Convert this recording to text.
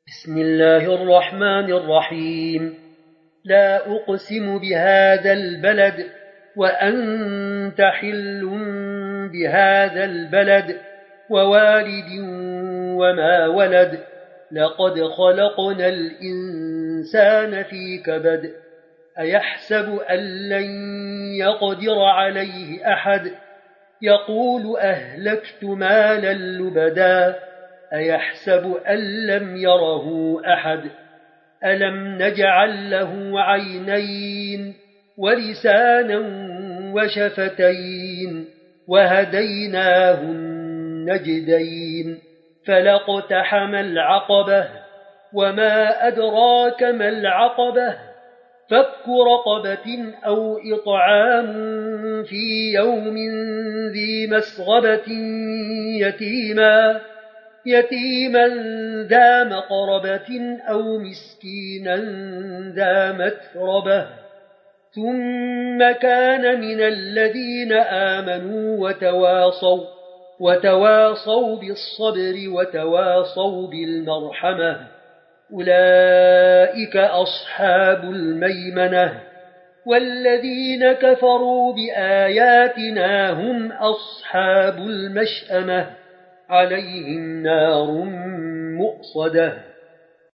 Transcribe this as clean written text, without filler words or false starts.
بسم الله الرحمن الرحيم. لا أقسم بهذا البلد وأنت حل بهذا البلد ووالد وما ولد. لقد خلقنا الإنسان في كبد. أيحسب أن لن يقدر عليه أحد. يقول أهلكت مالا لبدا. أيحسب أن لم يره أحد. ألم نجعل له عينين ولسانا وشفتين وهديناه النجدين. فلاقتحم العقبة وما أدراك ما العقبة. فك رقبة أو إطعام في يوم ذي مسغبة يتيما ذا مقربة أو مسكينا ذا متربة. ثم كان من الذين آمنوا وتواصوا بالصبر وتواصوا بالمرحمة. أولئك أصحاب الميمنة. والذين كفروا بآياتنا هم أصحاب المشأمة. عليهم نار مؤصدة.